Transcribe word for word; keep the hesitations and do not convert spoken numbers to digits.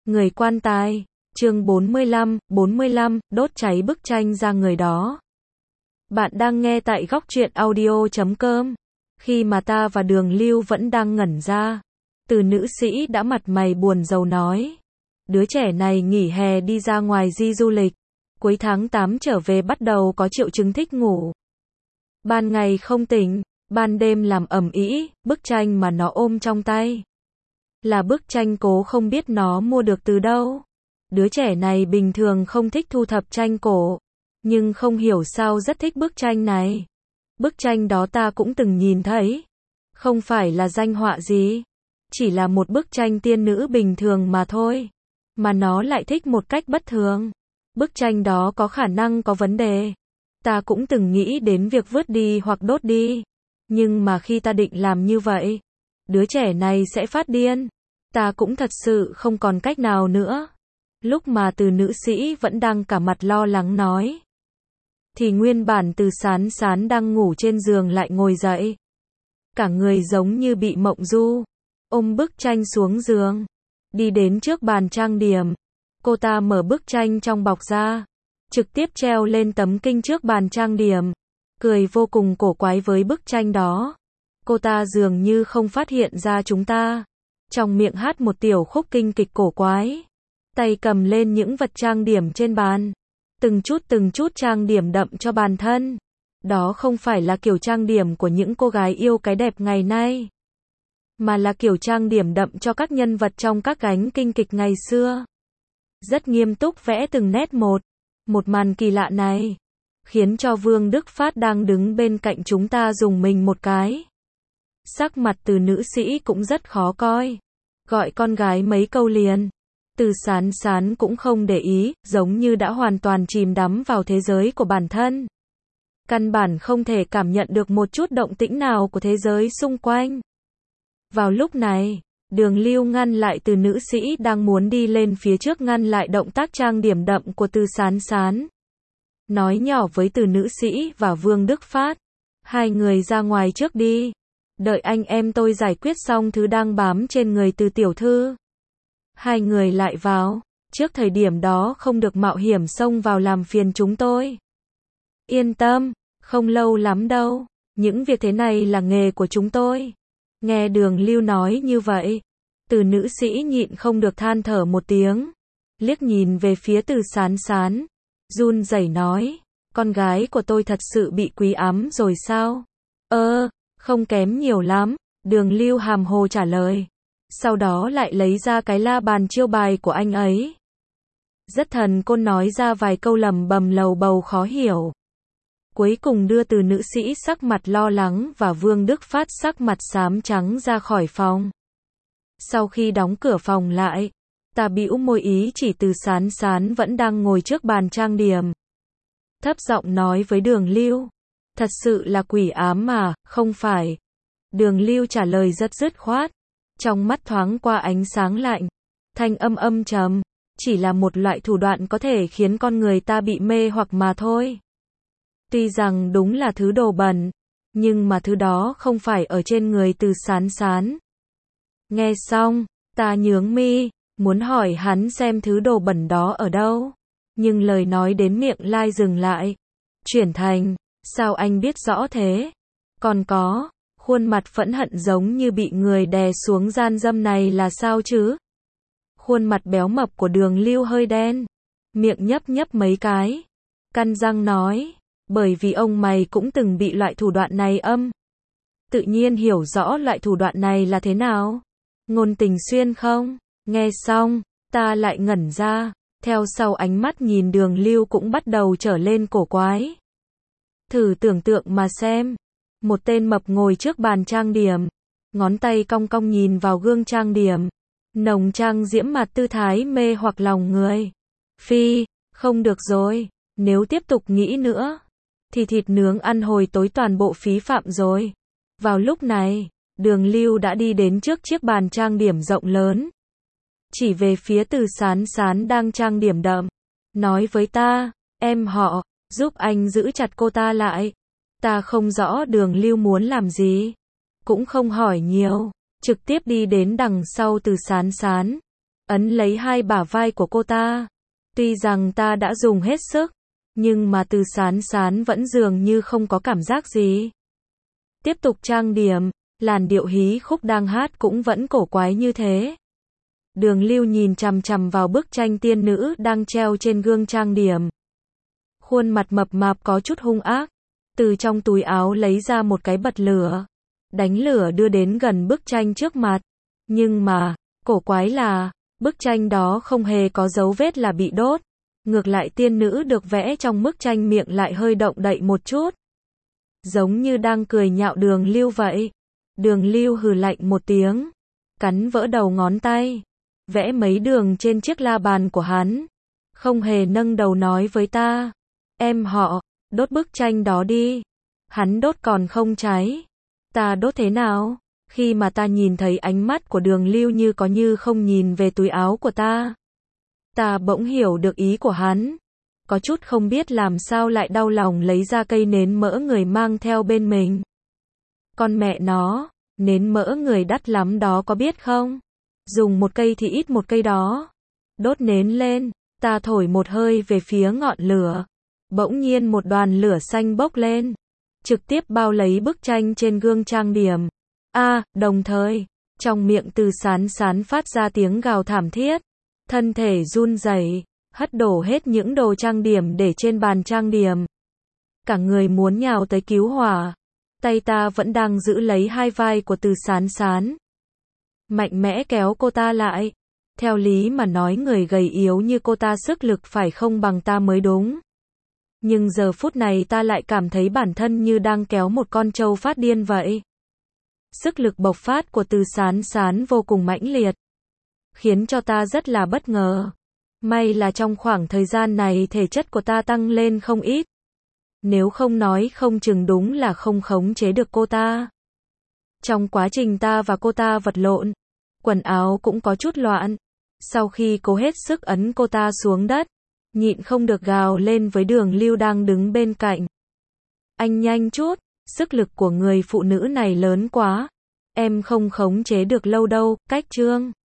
Người quan tài, chương bốn mươi lăm, bốn mươi lăm, đốt cháy bức tranh ra người đó. Bạn đang nghe tại góc truyện audio chấm com. Khi mà ta và Đường Lưu vẫn đang ngẩn ra, Từ nữ sĩ đã mặt mày buồn rầu nói. Đứa trẻ này nghỉ hè đi ra ngoài đi du lịch. Cuối tháng tám trở về bắt đầu có triệu chứng thích ngủ. Ban ngày không tỉnh, ban đêm làm ầm ĩ, bức tranh mà nó ôm trong tay là bức tranh cổ không biết nó mua được từ đâu. Đứa trẻ này bình thường không thích thu thập tranh cổ, nhưng không hiểu sao rất thích bức tranh này. Bức tranh đó ta cũng từng nhìn thấy. Không phải là danh họa gì, chỉ là một bức tranh tiên nữ bình thường mà thôi. Mà nó lại thích một cách bất thường. Bức tranh đó có khả năng có vấn đề. Ta cũng từng nghĩ đến việc vứt đi hoặc đốt đi. Nhưng mà khi ta định làm như vậy, đứa trẻ này sẽ phát điên. Ta cũng thật sự không còn cách nào nữa. Lúc mà Từ nữ sĩ vẫn đang cả mặt lo lắng nói, thì nguyên bản Từ Sán Sán đang ngủ trên giường lại ngồi dậy. Cả người giống như bị mộng du, ôm bức tranh xuống giường, đi đến trước bàn trang điểm. Cô ta mở bức tranh trong bọc ra, trực tiếp treo lên tấm kinh trước bàn trang điểm, cười vô cùng cổ quái với bức tranh đó. Cô ta dường như không phát hiện ra chúng ta, trong miệng hát một tiểu khúc kinh kịch cổ quái, tay cầm lên những vật trang điểm trên bàn, từng chút từng chút trang điểm đậm cho bản thân. Đó không phải là kiểu trang điểm của những cô gái yêu cái đẹp ngày nay, mà là kiểu trang điểm đậm cho các nhân vật trong các gánh kinh kịch ngày xưa. Rất nghiêm túc vẽ từng nét một. Một màn kỳ lạ này khiến cho Vương Đức Phát đang đứng bên cạnh chúng ta rùng mình một cái. Sắc mặt Từ nữ sĩ cũng rất khó coi, gọi con gái mấy câu liền. Từ Sán Sán cũng không để ý, giống như đã hoàn toàn chìm đắm vào thế giới của bản thân. Căn bản không thể cảm nhận được một chút động tĩnh nào của thế giới xung quanh. Vào lúc này, Đường Lưu ngăn lại Từ nữ sĩ đang muốn đi lên phía trước, ngăn lại động tác trang điểm đậm của Từ Sán Sán. Nói nhỏ với Từ nữ sĩ và Vương Đức Phát, hai người ra ngoài trước đi, đợi anh em tôi giải quyết xong thứ đang bám trên người Từ tiểu thư. Hai người lại vào, trước thời điểm đó không được mạo hiểm xông vào làm phiền chúng tôi. Yên tâm, không lâu lắm đâu, những việc thế này là nghề của chúng tôi. Nghe Đường Lưu nói như vậy, Từ nữ sĩ nhịn không được than thở một tiếng, liếc nhìn về phía Từ Sán Sán, run rẩy nói, con gái của tôi thật sự bị quý ấm rồi sao? Ơ, không kém nhiều lắm, Đường Lưu hàm hồ trả lời. Sau đó lại lấy ra cái la bàn chiêu bài của anh ấy. Rất thần cô nói ra vài câu lẩm bẩm lầu bầu khó hiểu. Cuối cùng đưa Từ nữ sĩ sắc mặt lo lắng và Vương Đức Phát sắc mặt xám trắng ra khỏi phòng. Sau khi đóng cửa phòng lại, ta bĩu môi ý chỉ Từ Sán Sán vẫn đang ngồi trước bàn trang điểm. Thấp giọng nói với Đường Lưu, thật sự là quỷ ám mà, không phải? Đường Lưu trả lời rất dứt khoát, trong mắt thoáng qua ánh sáng lạnh, thanh âm âm trầm, chỉ là một loại thủ đoạn có thể khiến con người ta bị mê hoặc mà thôi. Tuy rằng đúng là thứ đồ bẩn, nhưng mà thứ đó không phải ở trên người Từ Sán Sán. Nghe xong, ta nhướng mi, muốn hỏi hắn xem thứ đồ bẩn đó ở đâu, nhưng lời nói đến miệng lai dừng lại, chuyển thành, sao anh biết rõ thế? Còn có, khuôn mặt phẫn hận giống như bị người đè xuống gian dâm này là sao chứ? Khuôn mặt béo mập của Đường Lưu hơi đen, miệng nhấp nhấp mấy cái, căn răng nói, bởi vì ông mày cũng từng bị loại thủ đoạn này âm. Tự nhiên hiểu rõ loại thủ đoạn này là thế nào. Ngôn tình xuyên không? Nghe xong, ta lại ngẩn ra, theo sau ánh mắt nhìn Đường Lưu cũng bắt đầu trở lên cổ quái. Thử tưởng tượng mà xem, một tên mập ngồi trước bàn trang điểm, ngón tay cong cong nhìn vào gương trang điểm, nồng trang diễm mặt tư thái mê hoặc lòng người. Phi, không được rồi, nếu tiếp tục nghĩ nữa, thì thịt nướng ăn hồi tối toàn bộ phí phạm rồi. Vào lúc này, Đường Lưu đã đi đến trước chiếc bàn trang điểm rộng lớn, chỉ về phía Từ Sán Sán đang trang điểm đậm, nói với ta, em họ, giúp anh giữ chặt cô ta lại. Ta không rõ Đường Lưu muốn làm gì, cũng không hỏi nhiều, trực tiếp đi đến đằng sau Từ Sán Sán, ấn lấy hai bả vai của cô ta. Tuy rằng ta đã dùng hết sức, nhưng mà Từ Sán Sán vẫn dường như không có cảm giác gì. Tiếp tục trang điểm, làn điệu hí khúc đang hát cũng vẫn cổ quái như thế. Đường Lưu nhìn chằm chằm vào bức tranh tiên nữ đang treo trên gương trang điểm. Khuôn mặt mập mạp có chút hung ác, từ trong túi áo lấy ra một cái bật lửa, đánh lửa đưa đến gần bức tranh trước mặt. Nhưng mà, cổ quái là, bức tranh đó không hề có dấu vết là bị đốt. Ngược lại tiên nữ được vẽ trong bức tranh miệng lại hơi động đậy một chút. Giống như đang cười nhạo Đường Lưu vậy. Đường Lưu hừ lạnh một tiếng, cắn vỡ đầu ngón tay, vẽ mấy đường trên chiếc la bàn của hắn. Không hề nâng đầu nói với ta, em họ, đốt bức tranh đó đi. Hắn đốt còn không cháy. Ta đốt thế nào? Khi mà ta nhìn thấy ánh mắt của Đường Lưu như có như không nhìn về túi áo của ta, ta bỗng hiểu được ý của hắn. Có chút không biết làm sao lại đau lòng lấy ra cây nến mỡ người mang theo bên mình. Con mẹ nó, nến mỡ người đắt lắm đó có biết không? Dùng một cây thì ít một cây đó. Đốt nến lên, ta thổi một hơi về phía ngọn lửa. Bỗng nhiên một đoàn lửa xanh bốc lên, trực tiếp bao lấy bức tranh trên gương trang điểm. A, à, đồng thời, trong miệng Từ Sán Sán phát ra tiếng gào thảm thiết, thân thể run rẩy, hất đổ hết những đồ trang điểm để trên bàn trang điểm. Cả người muốn nhào tới cứu hỏa, tay ta vẫn đang giữ lấy hai vai của Từ Sán Sán, mạnh mẽ kéo cô ta lại. Theo lý mà nói người gầy yếu như cô ta sức lực phải không bằng ta mới đúng. Nhưng giờ phút này ta lại cảm thấy bản thân như đang kéo một con trâu phát điên vậy. Sức lực bộc phát của Từ Sán Sán vô cùng mãnh liệt, khiến cho ta rất là bất ngờ. May là trong khoảng thời gian này thể chất của ta tăng lên không ít. Nếu không nói không chừng đúng là không khống chế được cô ta. Trong quá trình ta và cô ta vật lộn, quần áo cũng có chút loạn. Sau khi cố hết sức ấn cô ta xuống đất, nhịn không được gào lên với Đường Lưu đang đứng bên cạnh. Anh nhanh chút, sức lực của người phụ nữ này lớn quá. Em không khống chế được lâu đâu, cách trương.